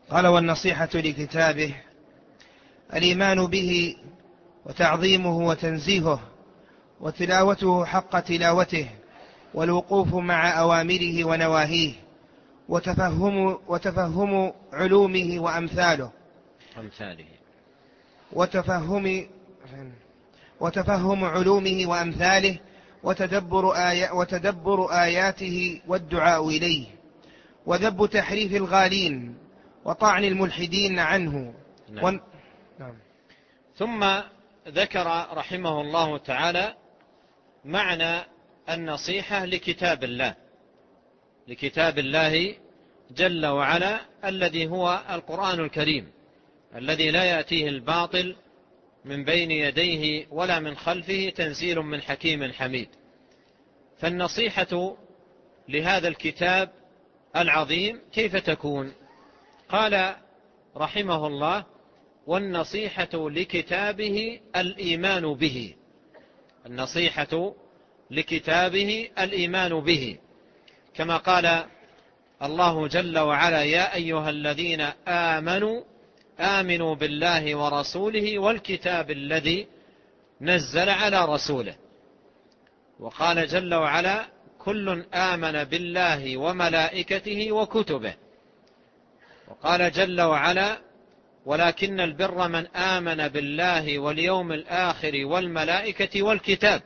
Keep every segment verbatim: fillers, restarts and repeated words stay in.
قال: والنصيحة لكتابه الإيمان به وتعظيمه وتنزيهه وتلاوته حق تلاوته والوقوف مع أوامره ونواهيه وتفهم, وتفهم علومه وأمثاله أمثاله وتفهم, وتفهم علومه وأمثاله وتدبر, آي وتدبر آياته والدعاء إليه وذب تحريف الغالين وطعن الملحدين عنه. نعم. ون... نعم. ثم ذكر رحمه الله تعالى معنى النصيحة لكتاب الله لكتاب الله جل وعلا الذي هو القرآن الكريم الذي لا يأتيه الباطل من بين يديه ولا من خلفه، تنزيل من حكيم حميد. فالنصيحة لهذا الكتاب العظيم كيف تكون؟ قال رحمه الله: والنصيحة لكتابه الإيمان به. النصيحة لكتابه الإيمان به، كما قال الله جل وعلا: يا أيها الذين آمنوا آمنوا بالله ورسوله والكتاب الذي نزل على رسوله. وقال جل وعلا: كل آمن بالله وملائكته وكتبه. وقال جل وعلا: ولكن البر من آمن بالله واليوم الآخر والملائكة والكتاب.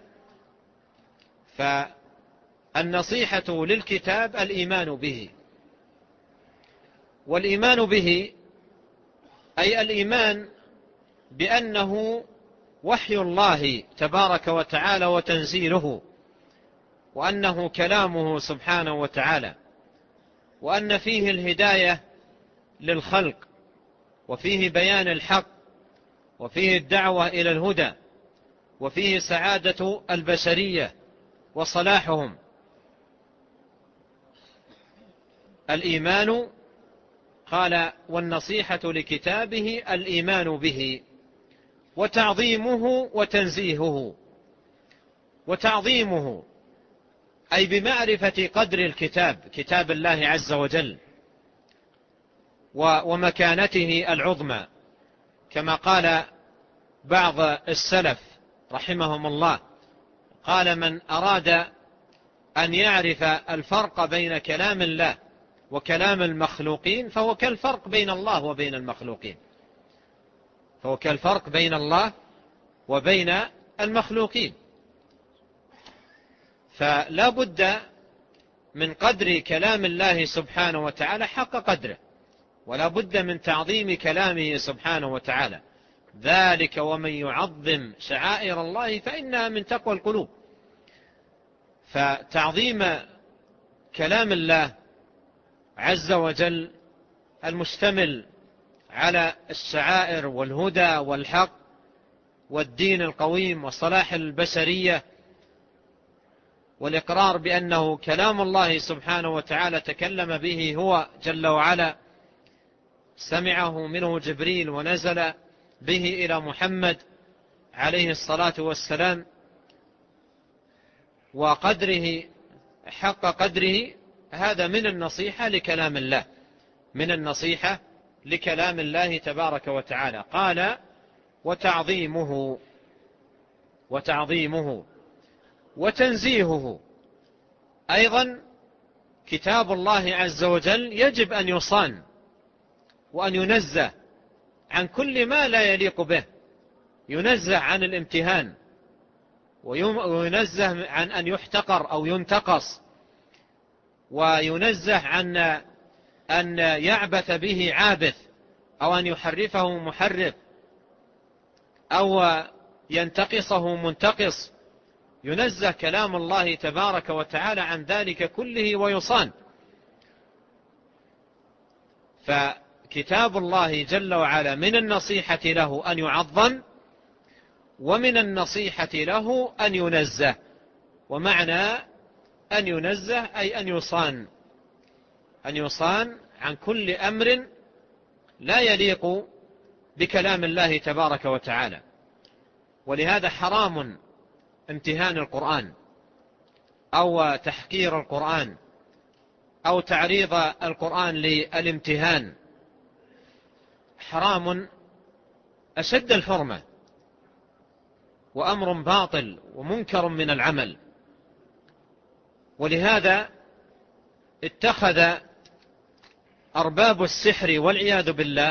فالنصيحة للكتاب الإيمان به، والإيمان به أي الإيمان بأنه وحي الله تبارك وتعالى وتنزيله، وأنه كلامه سبحانه وتعالى، وأن فيه الهداية للخلق، وفيه بيان الحق، وفيه الدعوة إلى الهدى، وفيه سعادة البشرية وصلاحهم. الإيمان، قال: والنصيحة لكتابه الإيمان به وتعظيمه وتنزيهه. وتعظيمه أي بمعرفة قدر الكتاب، كتاب الله عز وجل، ومكانته العظمى، كما قال بعض السلف رحمهم الله، قال: من أراد أن يعرف الفرق بين كلام الله وكلام المخلوقين فهو كالفرق بين الله وبين المخلوقين فهو كالفرق بين الله وبين المخلوقين. فلا بد من قدر كلام الله سبحانه وتعالى حق قدره، ولا بد من تعظيم كلامه سبحانه وتعالى. ذلك ومن يعظم شعائر الله فإنها من تقوى القلوب. فتعظيم كلام الله عز وجل المشتمل على الشعائر والهدى والحق والدين القويم وصلاح البشرية، والإقرار بأنه كلام الله سبحانه وتعالى تكلم به هو جل وعلا، سمعه منه جبريل ونزل به إلى محمد عليه الصلاة والسلام، وقدره حق قدره. هذا من النصيحة لكلام الله، من النصيحة لكلام الله تبارك وتعالى. قال: وتعظيمه وتعظيمه وتنزيهه. أيضا كتاب الله عز وجل يجب أن يصان وأن ينزه عن كل ما لا يليق به، ينزه عن الامتهان، وينزه عن أن يحتقر أو ينتقص، وينزه عن أن يعبث به عابث، أو أن يحرفه محرف، أو ينتقصه منتقص. ينزه كلام الله تبارك وتعالى عن ذلك كله ويصان. فكتاب الله جل وعلا من النصيحة له أن يعظم، ومن النصيحة له أن ينزه. ومعنى أن ينزه أي أن يصان، أن يصان عن كل أمر لا يليق بكلام الله تبارك وتعالى. ولهذا حرام امتهان القرآن أو تحقير القرآن أو تعريض القرآن للامتهان حرام أشد الحرمة، وأمر باطل ومنكر من العمل. ولهذا اتخذ أرباب السحر والعياذ بالله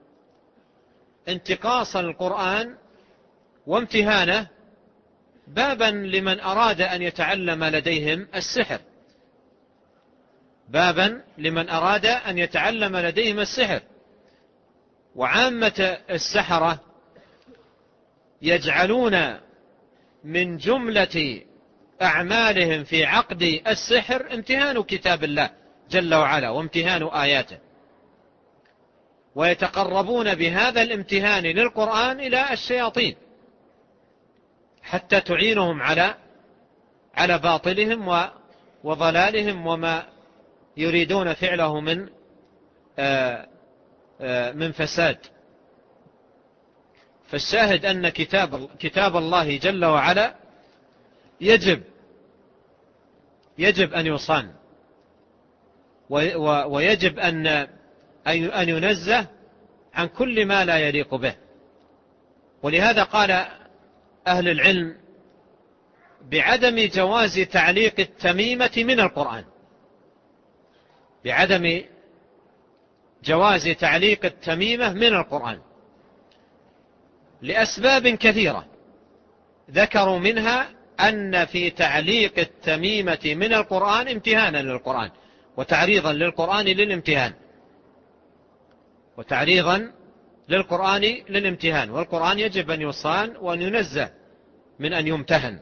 انتقاص القرآن وامتهانه بابا لمن أراد أن يتعلم لديهم السحر، بابا لمن أراد أن يتعلم لديهم السحر. وعامة السحرة يجعلون من جملة أعمالهم في عقد السحر امتهان كتاب الله جل وعلا وامتهان آياته، ويتقربون بهذا الامتهان للقرآن إلى الشياطين حتى تعينهم على على باطلهم وضلالهم وما يريدون فعله من من فساد. فالشاهد أن كتاب كتاب الله جل وعلا يجب يجب أن يصان، ويجب أن أن ينزه عن كل ما لا يليق به. ولهذا قال أهل العلم بعدم جواز تعليق التميمة من القرآن، بعدم جواز تعليق التميمة من القرآن لأسباب كثيرة، ذكروا منها أن في تعليق التميمة من القرآن امتهانا للقرآن وتعريضا للقرآن للامتهان، وتعريضا للقرآن للامتهان، والقرآن يجب أن يصان وأن ينزه من أن يمتهن.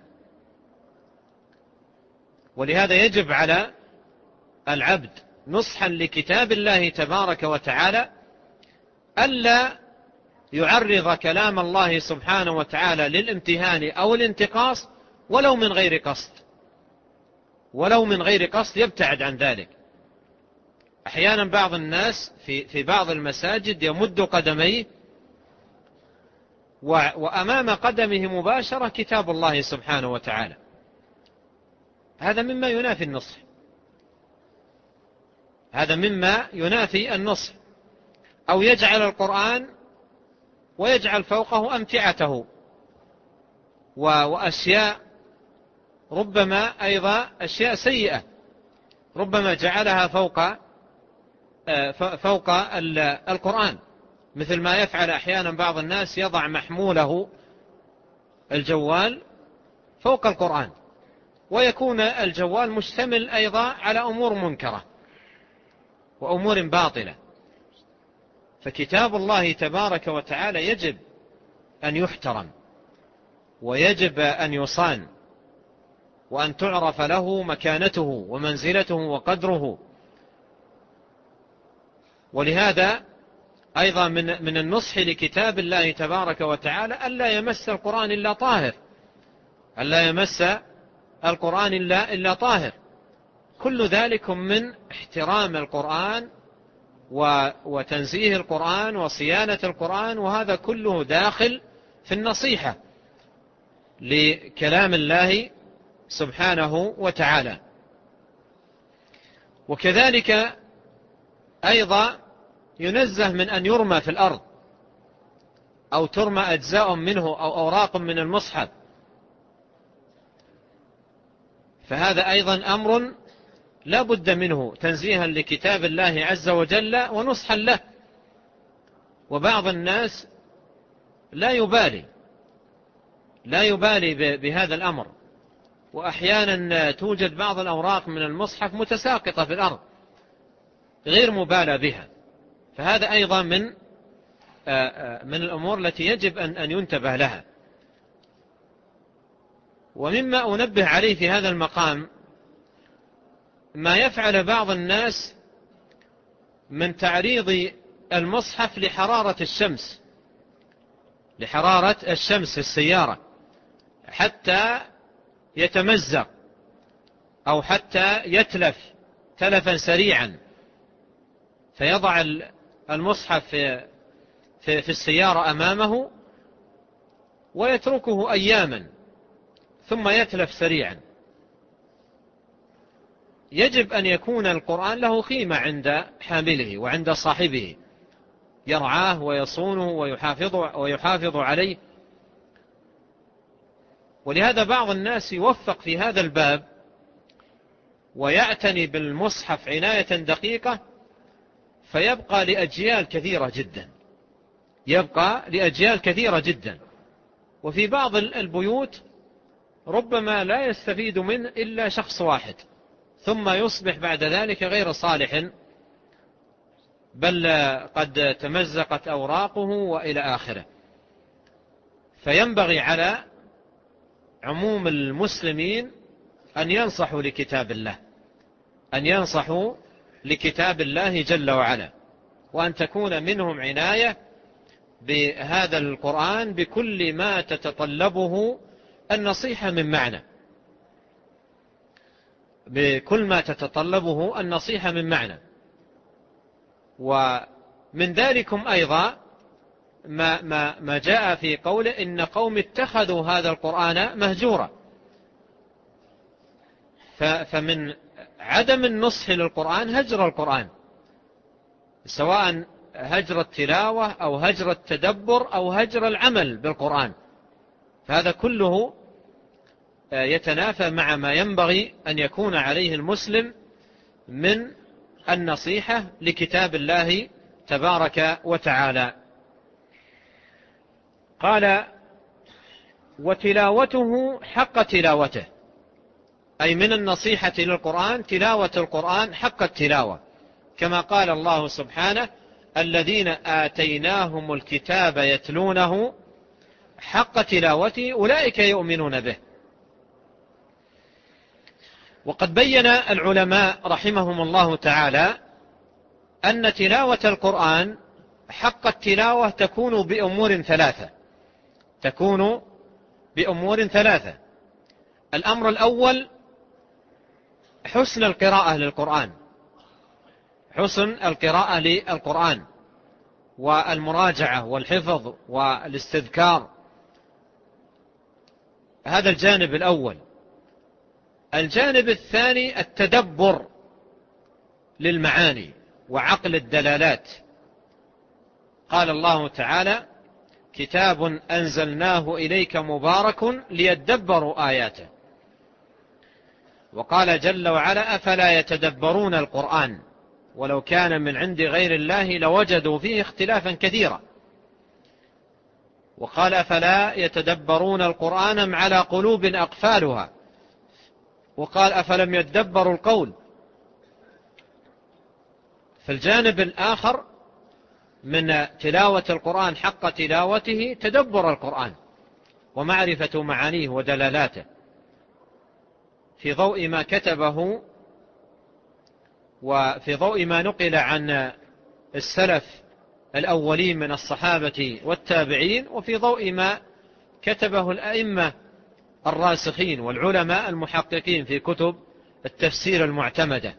ولهذا يجب على العبد نصحا لكتاب الله تبارك وتعالى ألا يعرض كلام الله سبحانه وتعالى للامتهان أو الانتقاص ولو من غير قصد، ولو من غير قصد يبتعد عن ذلك. أحيانا بعض الناس في في بعض المساجد يمد قدميه وأمام قدمه مباشرة كتاب الله سبحانه وتعالى، هذا مما ينافي النصح، هذا مما ينافي النصح. أو يجعل القرآن ويجعل فوقه أمتعته وأشياء ربما أيضا أشياء سيئة، ربما جعلها فوق فوق القرآن، مثل ما يفعل أحيانا بعض الناس، يضع محموله الجوال فوق القرآن، ويكون الجوال مشتمل أيضا على أمور منكرة وأمور باطلة. فكتاب الله تبارك وتعالى يجب أن يحترم، ويجب أن يصان، وأن تعرف له مكانته ومنزلته وقدره. ولهذا أيضا من من النصح لكتاب الله تبارك وتعالى ألا يمس القرآن إلا طاهر، ألا يمس القرآن إلا إلا طاهر. كل ذلك من احترام القرآن وتنزيه القرآن وصيانة القرآن، وهذا كله داخل في النصيحة لكلام الله سبحانه وتعالى. وكذلك أيضا ينزه من أن يرمى في الأرض أو ترمى أجزاء منه أو أوراق من المصحف، فهذا أيضا أمر لا بد منه تنزيها لكتاب الله عز وجل ونصحا له. وبعض الناس لا يبالي لا يبالي بهذا الأمر، وأحيانا توجد بعض الأوراق من المصحف متساقطة في الأرض غير مبالى بها، فهذا أيضا من من الأمور التي يجب أن ينتبه لها. ومما أنبه عليه في هذا المقام ما يفعل بعض الناس من تعريض المصحف لحرارة الشمس لحرارة الشمس في السيارة حتى يتمزق أو حتى يتلف تلفا سريعا، فيضع المصحف في, في, في السيارة أمامه ويتركه أياما ثم يتلف سريعا. يجب أن يكون القرآن له قيمة عند حامله وعند صاحبه، يرعاه ويصونه ويحافظ, ويحافظ عليه. ولهذا بعض الناس يوفق في هذا الباب ويعتني بالمصحف عناية دقيقة فيبقى لأجيال كثيرة جدا يبقى لأجيال كثيرة جدا. وفي بعض البيوت ربما لا يستفيد منه إلا شخص واحد، ثم يصبح بعد ذلك غير صالح، بل قد تمزقت أوراقه وإلى آخره. فينبغي على عموم المسلمين أن ينصحوا لكتاب الله أن ينصحوا لكتاب الله جل وعلا، وأن تكون منهم عناية بهذا القرآن بكل ما تتطلبه النصيحة من معنى بكل ما تتطلبه النصيحة من معنى. ومن ذلكم أيضا ما, ما, ما جاء في قوله إن قوم اتخذوا هذا القرآن مهجورا. فمن عدم النصح للقرآن هجر القرآن، سواء هجر التلاوة أو هجر التدبر أو هجر العمل بالقرآن، فهذا كله يتنافى مع ما ينبغي أن يكون عليه المسلم من النصيحة لكتاب الله تبارك وتعالى. قال وتلاوته حق تلاوته، أي من النصيحة للقرآن تلاوة القرآن حق التلاوة، كما قال الله سبحانه الذين آتيناهم الكتاب يتلونه حق تلاوته أولئك يؤمنون به. وقد بين العلماء رحمهم الله تعالى أن تلاوة القرآن حق التلاوة تكون بأمور ثلاثة تكون بأمور ثلاثة الأمر الأول حسن القراءة للقرآن حسن القراءة للقرآن والمراجعة والحفظ والاستذكار، هذا الجانب الأول. الجانب الثاني التدبر للمعاني وعقل الدلالات. قال الله تعالى كتاب أنزلناه إليك مبارك ليدبروا آياته. وقال جل وعلا أفلا يتدبرون القرآن ولو كان من عند غير الله لوجدوا فيه اختلافا كثيرا. وقال أفلا يتدبرون القرآن أم على قلوب أقفالها. وقال أفلم يدبروا القول. فالجانب الآخر من تلاوة القرآن حق تلاوته تدبر القرآن ومعرفة معانيه ودلالاته في ضوء ما كتبه وفي ضوء ما نقل عن السلف الأولين من الصحابة والتابعين، وفي ضوء ما كتبه الأئمة الراسخين والعلماء المحققين في كتب التفسير المعتمدة.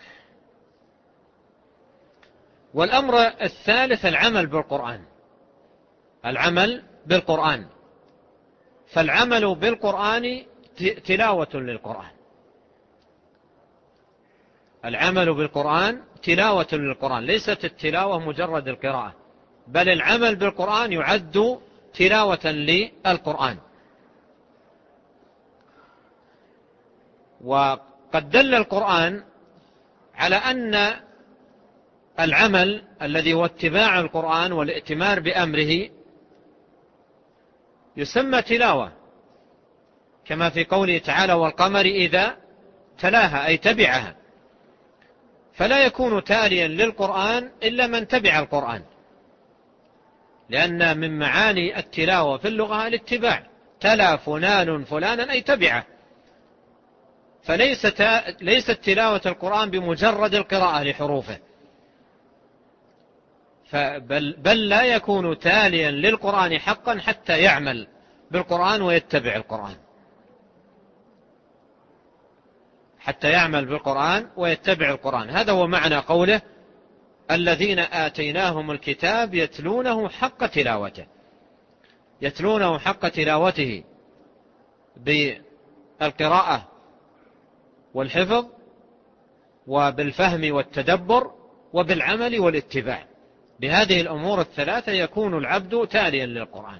والأمر الثالث العمل بالقرآن العمل بالقرآن فالعمل بالقرآن تلاوة للقرآن العمل بالقرآن تلاوة للقرآن، ليست التلاوة مجرد القراءة، بل العمل بالقرآن يعد تلاوة للقرآن. وقد دل القرآن على أن العمل الذي هو اتباع القرآن والائتمار بأمره يسمى تلاوة، كما في قوله تعالى والقمر إذا تلاها أي تبعها. فلا يكون تاليا للقرآن إلا من تبع القرآن، لأن من معاني التلاوة في اللغة الاتباع، تلا فلان فلانا أي تبعه. فليست ليست تلاوة القرآن بمجرد القراءة لحروفه، بل, بل لا يكون تاليا للقرآن حقا حتى يعمل بالقرآن ويتبع القرآن حتى يعمل بالقرآن ويتبع القرآن. هذا هو معنى قوله الذين آتيناهم الكتاب يتلونه حق تلاوته يتلونه حق تلاوته بالقراءة والحفظ وبالفهم والتدبر وبالعمل والاتباع. بهذه الأمور الثلاثة يكون العبد تاليا للقرآن.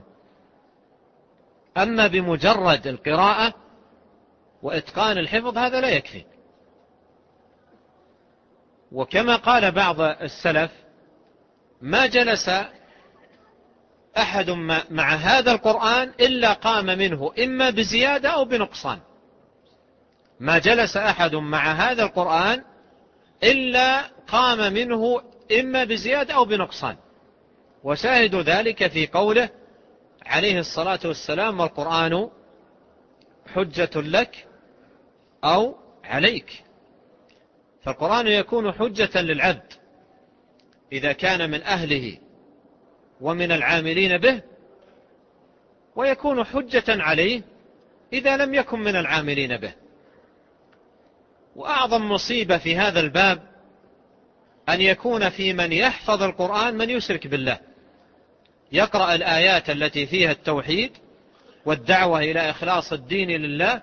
أما بمجرد القراءة وإتقان الحفظ هذا لا يكفي. وكما قال بعض السلف: ما جلس أحد مع هذا القرآن إلا قام منه إما بزيادة أو بنقصان. ما جلس أحد مع هذا القرآن إلا قام منه إما بزيادة أو بنقصان. وشاهد ذلك في قوله عليه الصلاة والسلام: والقرآن حجة لك أو عليك. فالقرآن يكون حجة للعبد إذا كان من أهله ومن العاملين به، ويكون حجة عليه إذا لم يكن من العاملين به. وأعظم مصيبة في هذا الباب أن يكون في من يحفظ القرآن من يشرك بالله، يقرأ الآيات التي فيها التوحيد والدعوة إلى إخلاص الدين لله،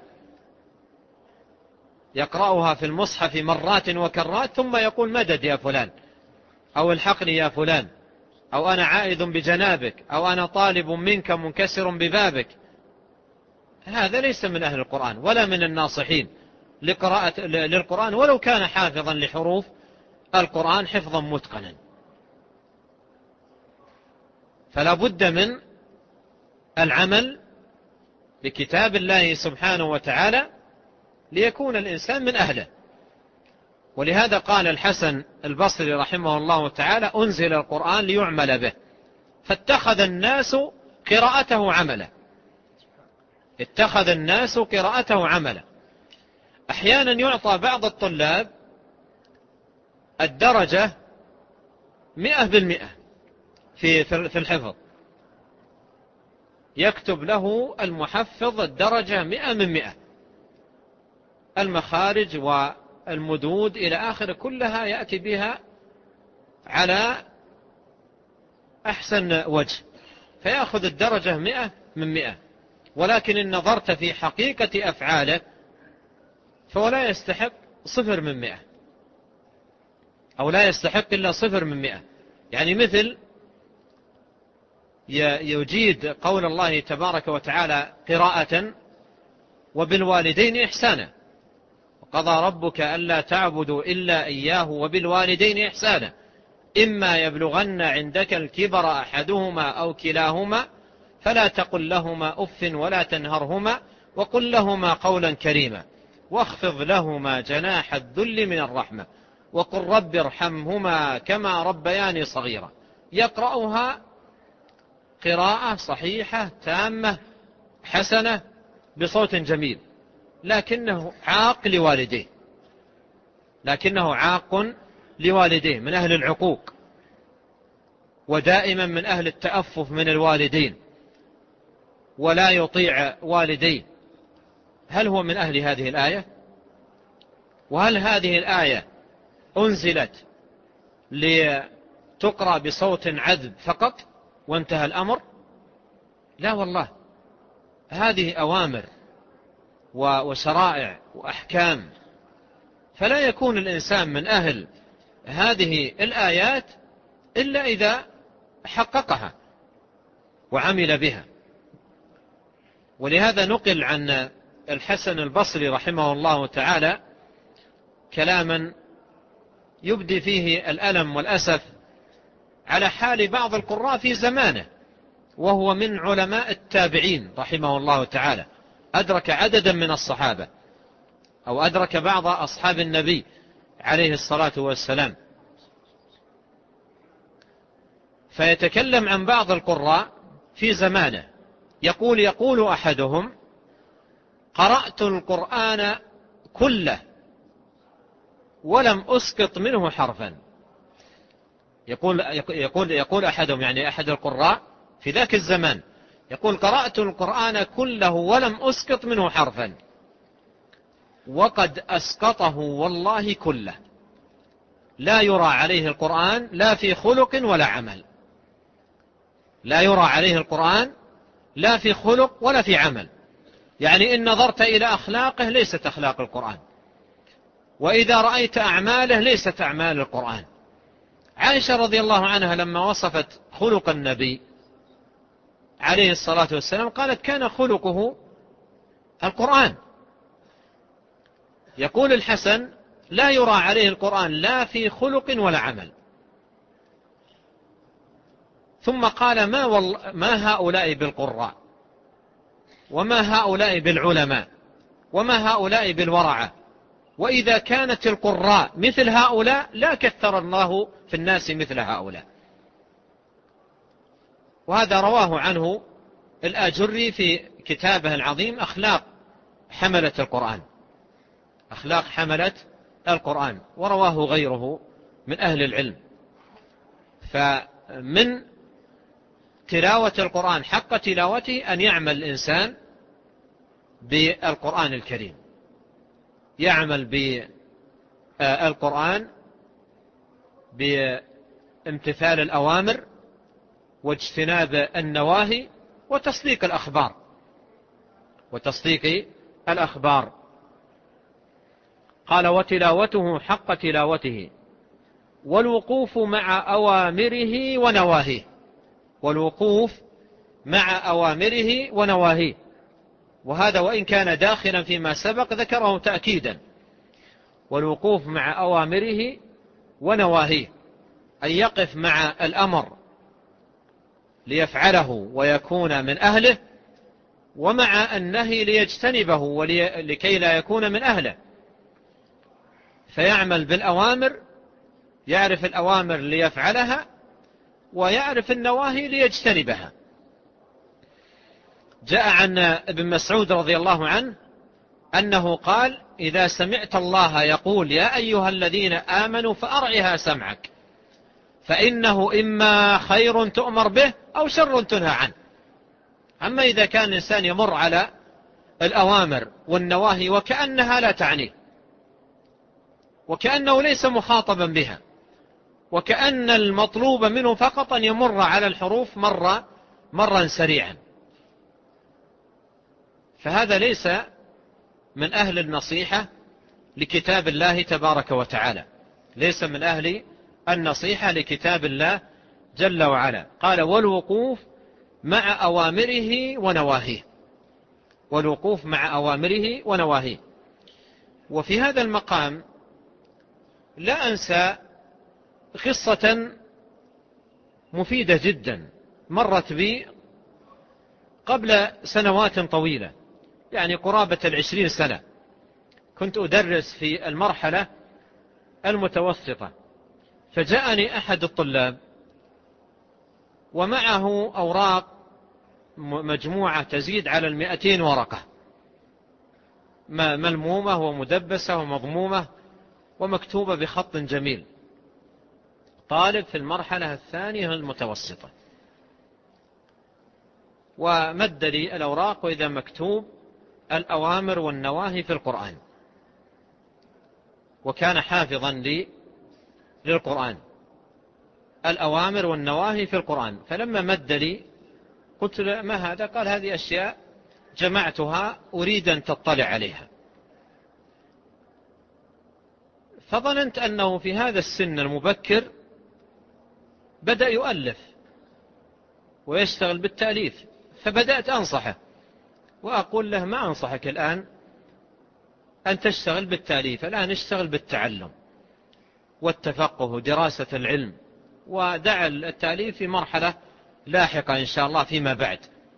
يقرأها في المصحف مرات وكرات، ثم يقول: مدد يا فلان، أو الحقني يا فلان، أو أنا عائد بجنابك، أو أنا طالب منك منكسر ببابك. هذا ليس من أهل القرآن ولا من الناصحين لقراءة للقرآن، ولو كان حافظا لحروف القرآن حفظا متقنا. فلا بد من العمل بكتاب الله سبحانه وتعالى ليكون الإنسان من أهله. ولهذا قال الحسن البصري رحمه الله تعالى: أنزل القرآن ليعمل به، فاتخذ الناس قراءته عملا. اتخذ الناس قراءته عملا. أحيانا يعطى بعض الطلاب الدرجة مئة بالمئة في في الحفظ، يكتب له المحفظ الدرجة مئة من مئة، المخارج والمدود إلى آخر كلها يأتي بها على أحسن وجه، فيأخذ الدرجة مئة من مئة. ولكن إن نظرت في حقيقة أفعاله فهو لا يستحق صفر من مئة، أو لا يستحق إلا صفر من مئة. يعني مثل يجيد قول الله تبارك وتعالى قراءة: وبالوالدين إحسانا، وقضى ربك ألا تعبدوا إلا إياه وبالوالدين إحسانا، إما يبلغن عندك الكبر أحدهما أو كلاهما فلا تقل لهما أف ولا تنهرهما وقل لهما قولا كريما واخفض لهما جناح الذل من الرحمة وقل رب ارحمهما كما ربياني صغيرا. يقرأها قراءة صحيحة تامة حسنة بصوت جميل، لكنه عاق لوالديه، لكنه عاق لوالديه من أهل العقوق، ودائما من أهل التأفف من الوالدين، ولا يطيع والديه. هل هو من أهل هذه الآية؟ وهل هذه الآية أنزلت لتقرأ بصوت عذب فقط وانتهى الأمر؟ لا والله، هذه أوامر وشرائع وأحكام، فلا يكون الإنسان من أهل هذه الآيات إلا إذا حققها وعمل بها. ولهذا نقل عن الحسن البصري رحمه الله تعالى كلاما يبدي فيه الألم والأسف على حال بعض القراء في زمانه، وهو من علماء التابعين رحمه الله تعالى، أدرك عددا من الصحابة، أو أدرك بعض أصحاب النبي عليه الصلاة والسلام. فيتكلم عن بعض القراء في زمانه، يقول يقول أحدهم: قرأت القرآن كله ولم أسقط منه حرفا. يقول, يقول, يقول أحدهم، يعني أحد القراء في ذاك الزمان، يقول: قرأت القرآن كله ولم أسقط منه حرفا، وقد أسقطه والله كله، لا يرى عليه القرآن لا في خلق ولا عمل. لا يرى عليه القرآن لا في خلق ولا في عمل، يعني إن نظرت إلى أخلاقه ليست أخلاق القرآن، وإذا رأيت أعماله ليست أعمال القرآن. عائشة رضي الله عنها لما وصفت خلق النبي عليه الصلاة والسلام قالت كان خلقه القرآن. يقول الحسن لا يرى عليه القرآن لا في خلق ولا عمل. ثم قال ما, وال... ما هؤلاء بالقراء، وما هؤلاء بالعلماء، وما هؤلاء بالورعة، وإذا كانت القراء مثل هؤلاء لا كثر الله في الناس مثل هؤلاء. وهذا رواه عنه الآجري في كتابه العظيم أخلاق حملة القرآن، أخلاق حملة القرآن، ورواه غيره من أهل العلم. فمن تلاوة القرآن حق تلاوته أن يعمل الإنسان بالقرآن الكريم، يعمل بالقرآن بامتثال الأوامر واجتناب النواهي وتصديق الأخبار وتصديق الأخبار. قال وتلاوته حق تلاوته والوقوف مع أوامره ونواهيه، والوقوف مع أوامره ونواهيه. وهذا وإن كان داخلا فيما سبق ذكره تأكيدا، والوقوف مع أوامره ونواهيه، أن يقف مع الأمر ليفعله ويكون من أهله، ومع النهي ليجتنبه ولكي لا يكون من أهله. فيعمل بالأوامر، يعرف الأوامر ليفعلها، ويعرف النواهي ليجتنبها. جاء عن ابن مسعود رضي الله عنه أنه قال إذا سمعت الله يقول يا أيها الذين آمنوا فأرعها سمعك، فإنه إما خير تؤمر به أو شر تنهى عنه. أما إذا كان الإنسان يمر على الأوامر والنواهي وكأنها لا تعنيه، وكأنه ليس مخاطبا بها، وكأن المطلوب منه فقط أن يمر على الحروف مرة مرا سريعا، فهذا ليس من أهل النصيحة لكتاب الله تبارك وتعالى، ليس من أهل النصيحة لكتاب الله جل وعلا. قال والوقوف مع أوامره ونواهيه، والوقوف مع أوامره ونواهيه. وفي هذا المقام لا أنسى قصة مفيدة جدا مرت بي قبل سنوات طويلة، يعني قرابة العشرين سنة. كنت أدرس في المرحلة المتوسطة، فجاءني أحد الطلاب ومعه أوراق مجموعة تزيد على المئتين ورقة، ملمومة ومدبسة ومضمومة ومكتوبة بخط جميل. طالب في المرحلة الثانية المتوسطة، ومد لي الأوراق وإذا مكتوب الأوامر والنواهي في القرآن، وكان حافظا لي للقرآن، الأوامر والنواهي في القرآن. فلما مد لي قلت له ما هذا؟ قال هذه أشياء جمعتها أريد أن تطلع عليها. فظننت أنه في هذا السن المبكر بدأ يؤلف ويشتغل بالتأليف، فبدأت أنصحه وأقول له ما أنصحك الآن أن تشتغل بالتأليف، الآن اشتغل بالتعلم والتفقه ودراسة العلم، ودع التأليف في مرحلة لاحقة إن شاء الله فيما بعد.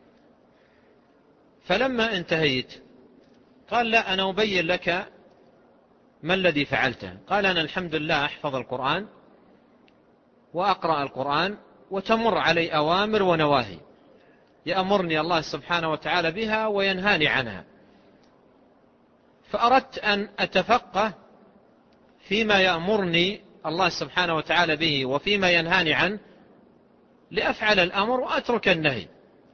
فلما انتهيت قال لا أنا أبين لك ما الذي فعلته. قال أنا الحمد لله أحفظ القرآن وأقرأ القرآن وتمر علي أوامر ونواهي يأمرني الله سبحانه وتعالى بها وينهاني عنها، فأردت أن أتفقه فيما يأمرني الله سبحانه وتعالى به وفيما ينهاني عنه لأفعل الأمر وأترك النهي.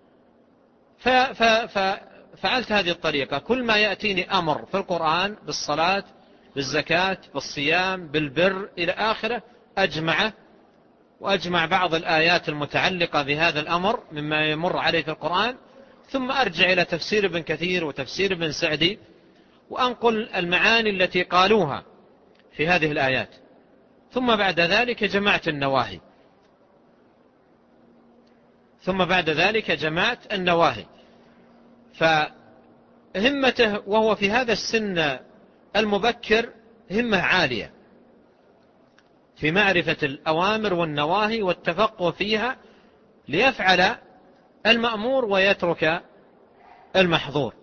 ففعلت هذه الطريقة، كل ما يأتيني أمر في القرآن بالصلاة بالزكاة بالصيام بالبر إلى آخره أجمعه، وأجمع بعض الآيات المتعلقة بهذا الأمر مما يمر عليه في القرآن، ثم أرجع إلى تفسير ابن كثير وتفسير ابن سعدي وأنقل المعاني التي قالوها في هذه الآيات. ثم بعد ذلك جمعت النواهي ثم بعد ذلك جمعت النواهي فهمته وهو في هذا السن المبكر همة عالية في معرفة الأوامر والنواهي والتفقه فيها ليفعل المأمور ويترك المحظور.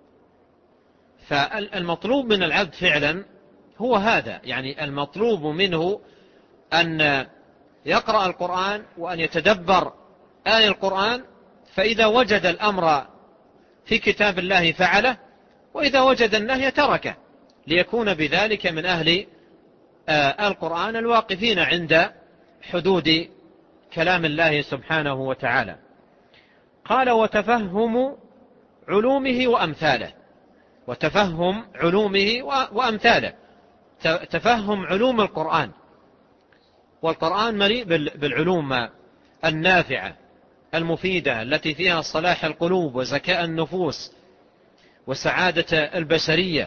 فالمطلوب من العبد فعلا هو هذا، يعني المطلوب منه أن يقرأ القرآن وأن يتدبر آية القرآن، فإذا وجد الأمر في كتاب الله فعله، وإذا وجد النهي تركه، ليكون بذلك من أهل القرآن الواقفين عند حدود كلام الله سبحانه وتعالى. قال وتفهم علومه وأمثاله. وتفهم علومه وأمثاله، تفهم علوم القرآن، والقرآن مليء بالعلوم النافعة المفيدة التي فيها صلاح القلوب وزكاء النفوس وسعادة البشرية.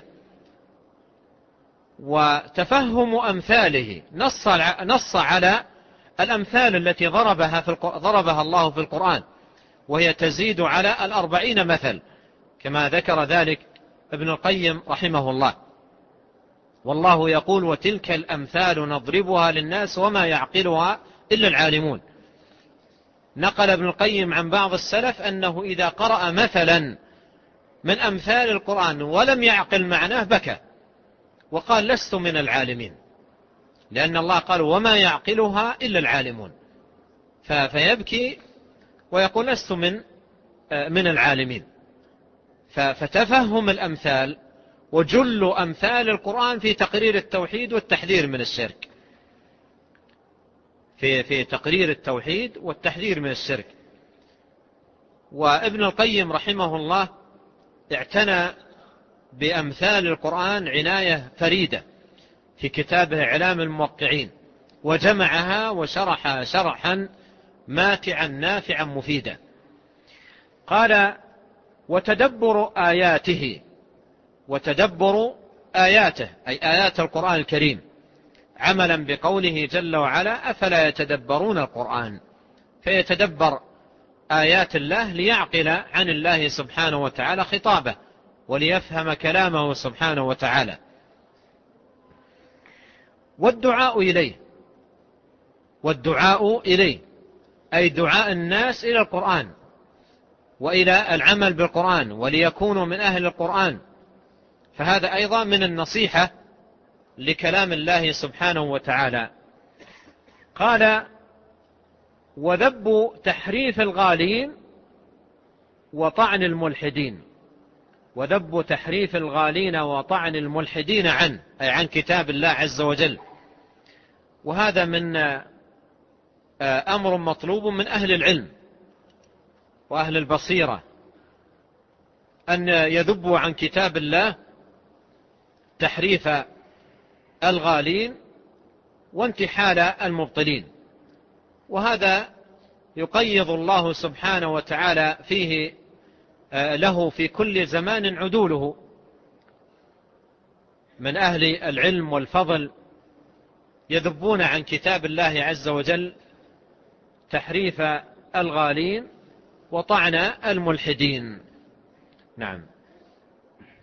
وتفهم أمثاله، نص نص على الأمثال التي ضربها في ضربها الله في القرآن، وهي تزيد على الأربعين مثل كما ذكر ذلك ابن القيم رحمه الله. والله يقول وتلك الأمثال نضربها للناس وما يعقلها إلا العالمون. نقل ابن القيم عن بعض السلف أنه إذا قرأ مثلا من أمثال القرآن ولم يعقل معناه بكى وقال لست من العالمين، لأن الله قال وما يعقلها إلا العالمون، فيبكي ويقول لست من من العالمين. فتفهم الأمثال وجل أمثال القرآن في تقرير التوحيد والتحذير من الشرك، في في تقرير التوحيد والتحذير من الشرك. وابن القيم رحمه الله اعتنى بأمثال القرآن عناية فريدة في كتابه إعلام الموقعين، وجمعها وشرح شرحا ماتعا نافعا مفيدا. قال وتدبر آياته، وتدبر آياته أي آيات القرآن الكريم، عملا بقوله جل وعلا أفلا يتدبرون القرآن، فيتدبر آيات الله ليعقل عن الله سبحانه وتعالى خطابه وليفهم كلامه سبحانه وتعالى. والدعاء إليه، والدعاء إليه أي دعاء الناس إلى القرآن وإلى العمل بالقرآن وليكونوا من أهل القرآن، فهذا أيضا من النصيحة لكلام الله سبحانه وتعالى. قال وذب تحريف الغالين وطعن الملحدين. وذب تحريف الغالين وطعن الملحدين عنه أي عن كتاب الله عز وجل. وهذا من أمر مطلوب من أهل العلم وأهل البصيرة، أن يذبوا عن كتاب الله تحريف الغالين وانتحال المبطلين. وهذا يقيض الله سبحانه وتعالى فيه له في كل زمان عدوله من أهل العلم والفضل، يذبون عن كتاب الله عز وجل تحريف الغالين وطعن الملحدين. نعم.